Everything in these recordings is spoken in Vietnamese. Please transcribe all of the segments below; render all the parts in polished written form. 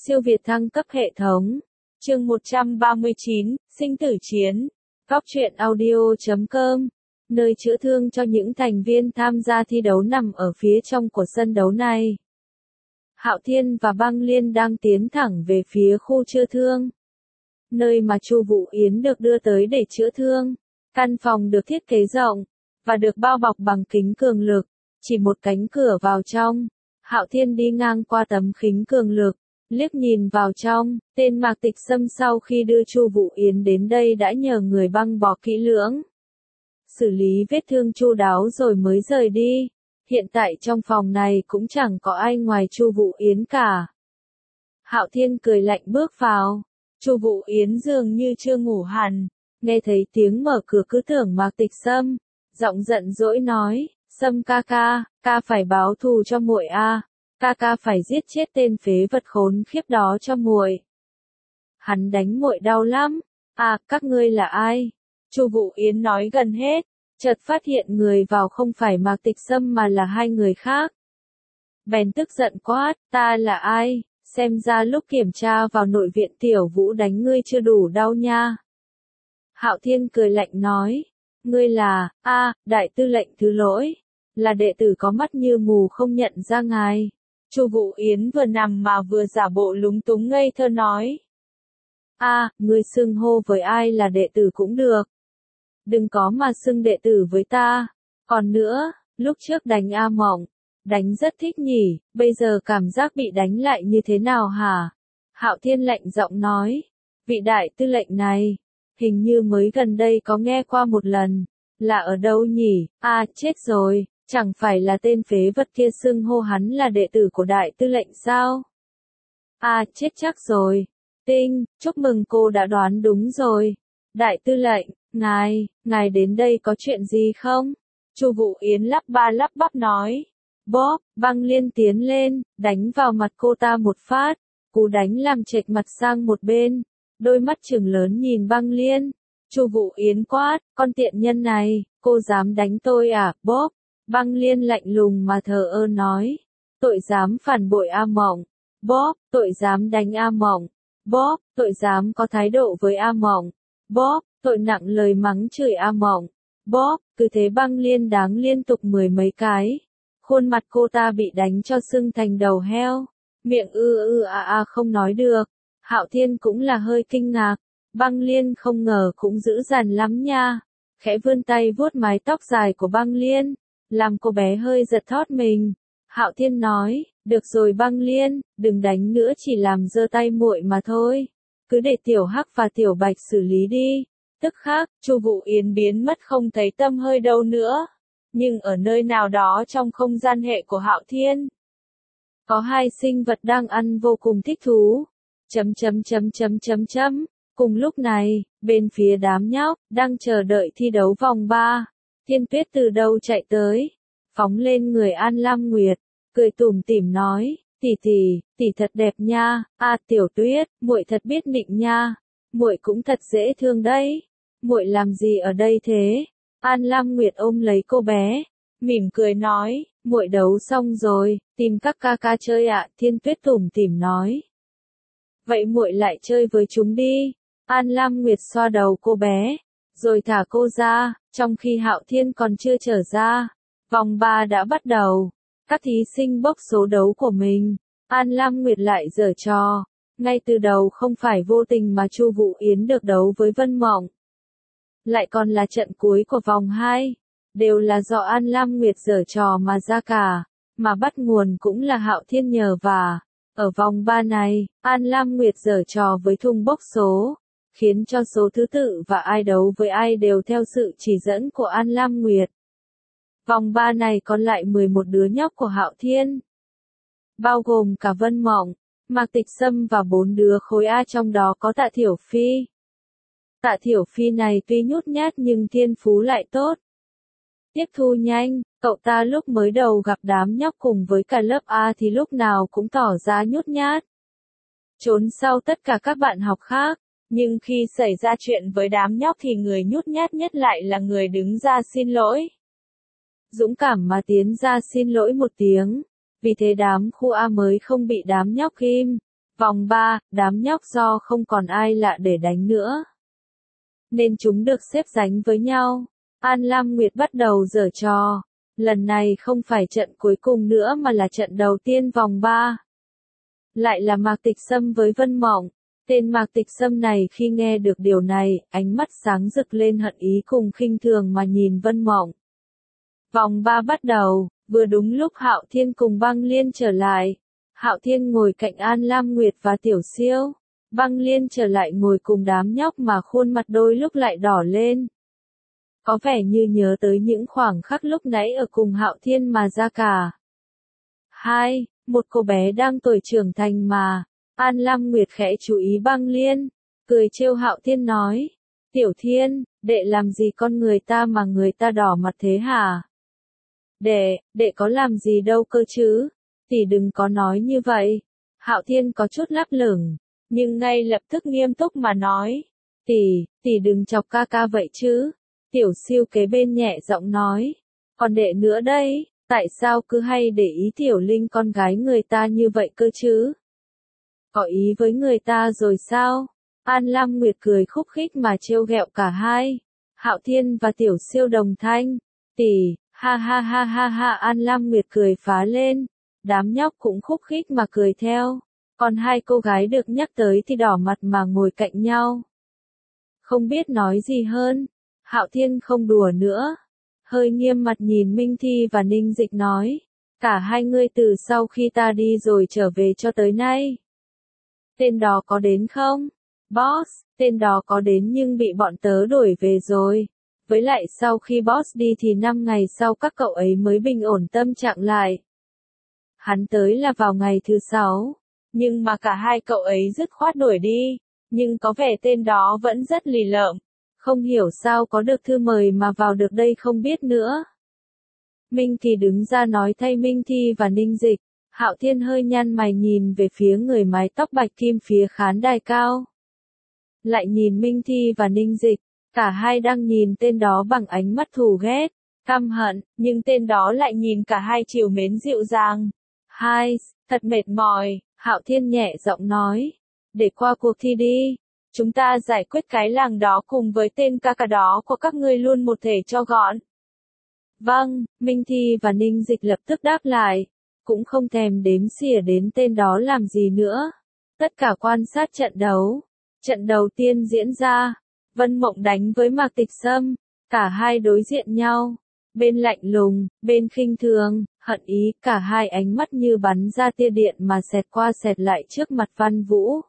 Siêu việt thăng cấp hệ thống. Chương 139, sinh tử chiến. Góc truyện audio.com. Nơi chữa thương cho những thành viên tham gia thi đấu nằm ở phía trong của sân đấu này. Hạo Thiên và Băng Liên đang tiến thẳng về phía khu chữa thương. Nơi mà Chu Vũ Yến được đưa tới để chữa thương. Căn phòng được thiết kế rộng, và được bao bọc bằng kính cường lực. Chỉ một cánh cửa vào trong. Hạo Thiên đi ngang qua tấm kính cường lực, liếc nhìn vào trong, tên Mạc Tịch Sâm sau khi đưa Chu Vũ Yến đến đây đã nhờ người băng bó kỹ lưỡng, xử lý vết thương chu đáo rồi mới rời đi. Hiện tại trong phòng này cũng chẳng có ai ngoài Chu Vũ Yến cả. Hạo Thiên cười lạnh bước vào. Chu Vũ Yến dường như chưa ngủ hẳn, nghe thấy tiếng mở cửa cứ tưởng Mạc Tịch Sâm, giọng giận dỗi nói, Sâm ca ca phải báo thù cho muội a. Ca phải giết chết tên phế vật khốn khiếp đó cho muội. Hắn đánh muội đau lắm. À, các ngươi là ai? Chu Vũ Yến nói gần hết, chợt phát hiện người vào không phải Mạc Tịch Sâm mà là hai người khác. Bèn tức giận quát, ta là ai? Xem ra lúc kiểm tra vào nội viện Tiểu Vũ đánh ngươi chưa đủ đau nha. Hạo Thiên cười lạnh nói, ngươi là, đại tư lệnh thứ lỗi, là đệ tử có mắt như mù không nhận ra ngài. Chu Vũ Yến vừa nằm mà vừa giả bộ lúng túng ngây thơ nói. Ngươi xưng hô với ai là đệ tử cũng được. Đừng có mà xưng đệ tử với ta. Còn nữa, lúc trước đánh A Mộng, đánh rất thích nhỉ, bây giờ cảm giác bị đánh lại như thế nào hả? Hạo Thiên lạnh giọng nói, vị đại tư lệnh này, hình như mới gần đây có nghe qua một lần, là ở đâu nhỉ? Chết rồi. Chẳng phải là tên phế vật kia xưng hô hắn là đệ tử của đại tư lệnh sao? Chết chắc rồi. Tinh, chúc mừng cô đã đoán đúng rồi. Đại tư lệnh, ngài đến đây có chuyện gì không? Chu Vũ Yến lắp ba lắp bắp nói. Bóp, Băng Liên tiến lên, đánh vào mặt cô ta một phát. Cú đánh làm chệch mặt sang một bên. Đôi mắt trừng lớn nhìn Băng Liên. Chu Vũ Yến quát, con tiện nhân này, cô dám đánh tôi à? Bóp. Băng Liên lạnh lùng mà thờ ơ nói, tội dám phản bội A Mộng, bóp, tội dám đánh A Mộng, bóp, tội dám có thái độ với A Mộng, bóp, tội nặng lời mắng chửi A Mộng, bóp, cứ thế Băng Liên đáng liên tục mười mấy cái. Khuôn mặt cô ta bị đánh cho sưng thành đầu heo, miệng không nói được. Hạo Thiên cũng là hơi kinh ngạc, Băng Liên không ngờ cũng dữ dằn lắm nha, khẽ vươn tay vuốt mái tóc dài của Băng Liên, làm cô bé hơi giật thót mình. Hạo Thiên nói, được rồi Băng Liên, đừng đánh nữa, chỉ làm giơ tay muội mà thôi. Cứ để Tiểu Hắc và Tiểu Bạch xử lý đi. Tức khắc, Chu Vũ Yến biến mất không thấy tăm hơi đâu nữa. Nhưng ở nơi nào đó trong không gian hệ của Hạo Thiên, có hai sinh vật đang ăn vô cùng thích thú. Cùng lúc này, bên phía đám nhóc, đang chờ đợi thi đấu vòng 3. Thiên Tuyết từ đâu chạy tới, phóng lên người An Lam Nguyệt, cười tủm tỉm nói, tỷ thật đẹp nha, Tiểu Tuyết, muội thật biết nịnh nha, muội cũng thật dễ thương đấy, muội làm gì ở đây thế? An Lam Nguyệt ôm lấy cô bé, mỉm cười nói, muội đấu xong rồi, tìm các ca chơi ạ. Thiên Tuyết tủm tỉm nói, vậy muội lại chơi với chúng đi. An Lam Nguyệt xoa đầu cô bé, rồi thả cô ra. Trong khi Hạo Thiên còn chưa trở ra, vòng 3 đã bắt đầu. Các thí sinh bốc số đấu của mình. An Lam Nguyệt lại giở trò. Ngay từ đầu không phải vô tình mà Chu Vũ Yến được đấu với Vân Mộng. Lại còn là trận cuối của vòng 2. Đều là do An Lam Nguyệt giở trò mà ra cả. Mà bắt nguồn cũng là Hạo Thiên nhờ vả. Ở vòng 3 này, An Lam Nguyệt giở trò với thùng bốc số, khiến cho số thứ tự và ai đấu với ai đều theo sự chỉ dẫn của An Lam Nguyệt. Vòng 3 này còn lại 11 đứa nhóc của Hạo Thiên, bao gồm cả Vân Mộng, Mạc Tịch Sâm và 4 đứa khối A, trong đó có Tạ Thiểu Phi. Tạ Thiểu Phi này tuy nhút nhát nhưng thiên phú lại tốt. Tiếp thu nhanh, cậu ta lúc mới đầu gặp đám nhóc cùng với cả lớp A thì lúc nào cũng tỏ ra nhút nhát, trốn sau tất cả các bạn học khác. Nhưng khi xảy ra chuyện với đám nhóc thì người nhút nhát nhất lại là người đứng ra xin lỗi. Dũng cảm mà tiến ra xin lỗi một tiếng. Vì thế đám khu A mới không bị đám nhóc ghim. Vòng 3, đám nhóc do không còn ai lạ để đánh nữa, nên chúng được xếp dánh với nhau. An Lam Nguyệt bắt đầu giở trò. Lần này không phải trận cuối cùng nữa mà là trận đầu tiên vòng 3. Lại là Mạc Tịch Sâm với Vân Mộng. Tên Mạc Tịch Sâm này khi nghe được điều này, ánh mắt sáng rực lên hận ý cùng khinh thường mà nhìn Vân Mộng. Vòng 3 bắt đầu, vừa đúng lúc Hạo Thiên cùng Băng Liên trở lại. Hạo Thiên ngồi cạnh An Lam Nguyệt và Tiểu Siêu. Băng Liên trở lại ngồi cùng đám nhóc mà khuôn mặt đôi lúc lại đỏ lên. Có vẻ như nhớ tới những khoảng khắc lúc nãy ở cùng Hạo Thiên mà ra cả. Một cô bé đang tuổi trưởng thành mà. An Lam Nguyệt khẽ chú ý Băng Liên, cười trêu Hạo Thiên nói. Tiểu Thiên, đệ làm gì con người ta mà người ta đỏ mặt thế hả? Đệ có làm gì đâu cơ chứ? Tỷ đừng có nói như vậy. Hạo Thiên có chút lắp lửng, nhưng ngay lập tức nghiêm túc mà nói. Tỷ đừng chọc ca ca vậy chứ. Tiểu Siêu kế bên nhẹ giọng nói. Còn đệ nữa đây, tại sao cứ hay để ý Tiểu Linh con gái người ta như vậy cơ chứ? Có ý với người ta rồi sao? An Lam Nguyệt cười khúc khích mà trêu ghẹo cả hai. Hạo Thiên và Tiểu Siêu đồng thanh. Tỷ, ha ha ha ha ha. An Lam Nguyệt cười phá lên. Đám nhóc cũng khúc khích mà cười theo. Còn hai cô gái được nhắc tới thì đỏ mặt mà ngồi cạnh nhau. Không biết nói gì hơn. Hạo Thiên không đùa nữa. Hơi nghiêm mặt nhìn Minh Thi và Ninh Dịch nói. Cả hai ngươi từ sau khi ta đi rồi trở về cho tới nay. Tên đó có đến không? Boss, tên đó có đến nhưng bị bọn tớ đuổi về rồi. Với lại sau khi boss đi thì 5 ngày sau các cậu ấy mới bình ổn tâm trạng lại. Hắn tới là vào ngày thứ 6. Nhưng mà cả hai cậu ấy dứt khoát đuổi đi. Nhưng có vẻ tên đó vẫn rất lì lợm. Không hiểu sao có được thư mời mà vào được đây không biết nữa. Minh Thi đứng ra nói thay Minh Thi và Ninh Dịch. Hạo Thiên hơi nhăn mày nhìn về phía người mái tóc bạch kim phía khán đài cao. Lại nhìn Minh Thi và Ninh Dịch. Cả hai đang nhìn tên đó bằng ánh mắt thù ghét, căm hận, nhưng tên đó lại nhìn cả hai trìu mến dịu dàng. Thật mệt mỏi, Hạo Thiên nhẹ giọng nói. Để qua cuộc thi đi. Chúng ta giải quyết cái làng đó cùng với tên ca ca đó của các ngươi luôn một thể cho gọn. Vâng, Minh Thi và Ninh Dịch lập tức đáp lại. Cũng không thèm đếm xỉa đến tên đó làm gì nữa. Tất cả quan sát trận đấu. Trận đầu tiên diễn ra. Vân Mộng đánh với Mạc Tịch Sâm. Cả hai đối diện nhau. Bên lạnh lùng, bên khinh thường, hận ý, cả hai ánh mắt như bắn ra tia điện mà xẹt qua xẹt lại trước mặt Văn Vũ.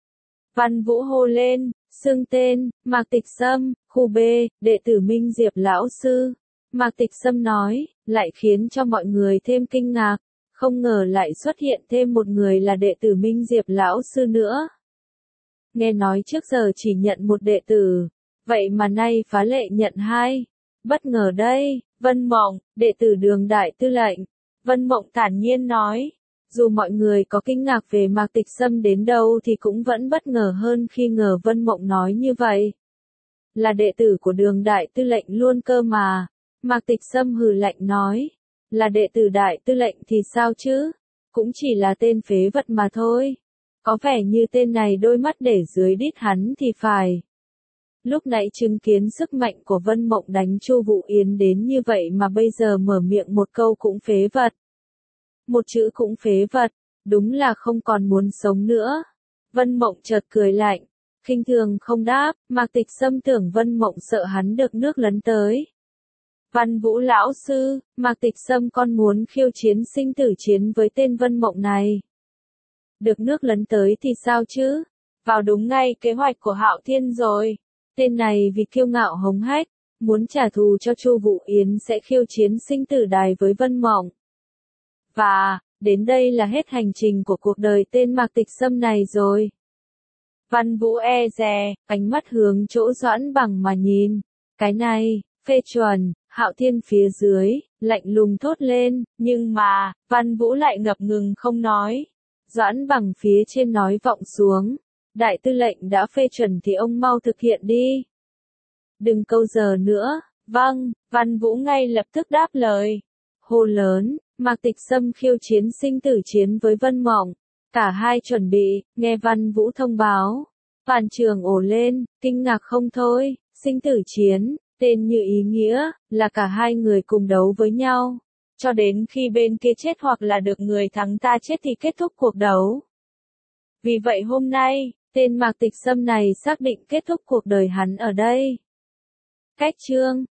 Văn Vũ hô lên, xưng tên, Mạc Tịch Sâm, khu B, đệ tử Minh Diệp lão sư. Mạc Tịch Sâm nói, lại khiến cho mọi người thêm kinh ngạc, không ngờ lại xuất hiện thêm một người là đệ tử Minh Diệp lão sư nữa. Nghe nói trước giờ chỉ nhận một đệ tử, vậy mà nay phá lệ nhận hai. Bất ngờ đây, Vân Mộng, đệ tử Đường Đại Tư lệnh. Vân Mộng thản nhiên nói. Dù mọi người có kinh ngạc về Mạc Tịch Sâm đến đâu thì cũng vẫn bất ngờ hơn khi ngờ Vân Mộng nói như vậy. Là đệ tử của Đường Đại Tư lệnh luôn cơ mà. Mạc Tịch Sâm hừ lạnh nói. Là đệ tử Đại Tư lệnh thì sao chứ? Cũng chỉ là tên phế vật mà thôi. Có vẻ như tên này đôi mắt để dưới đít hắn thì phải. Lúc nãy chứng kiến sức mạnh của Vân Mộng đánh Chu Vũ Yến đến như vậy mà bây giờ mở miệng một câu cũng phế vật. Một chữ cũng phế vật, đúng là không còn muốn sống nữa. Vân Mộng chợt cười lạnh, khinh thường không đáp, Mạc Tịch Sâm tưởng Vân Mộng sợ hắn được nước lấn tới. Văn Vũ lão sư, Mạc Tịch Sâm con muốn khiêu chiến sinh tử chiến với tên Vân Mộng này. Được nước lấn tới thì sao chứ? Vào đúng ngay kế hoạch của Hạo Thiên rồi. Tên này vì kiêu ngạo hống hách, muốn trả thù cho Chu Vũ Yến sẽ khiêu chiến sinh tử đài với Vân Mộng. Và, đến đây là hết hành trình của cuộc đời tên Mạc Tịch Sâm này rồi. Văn Vũ e dè, ánh mắt hướng chỗ Doãn Bằng mà nhìn. Cái này, phê chuẩn, Hạo Thiên phía dưới, lạnh lùng thốt lên, nhưng mà, Văn Vũ lại ngập ngừng không nói. Doãn Bằng phía trên nói vọng xuống. Đại tư lệnh đã phê chuẩn thì ông mau thực hiện đi. Đừng câu giờ nữa. Vâng, Văn Vũ ngay lập tức đáp lời. Hô lớn, Mạc Tịch Sâm khiêu chiến sinh tử chiến với Vân Mộng. Cả hai chuẩn bị, nghe Văn Vũ thông báo. Toàn trường ồ lên, kinh ngạc không thôi, sinh tử chiến, tên như ý nghĩa, là cả hai người cùng đấu với nhau. Cho đến khi bên kia chết hoặc là được người thắng ta chết thì kết thúc cuộc đấu. Vì vậy hôm nay, tên Mạc Tịch Sâm này xác định kết thúc cuộc đời hắn ở đây. Cách chương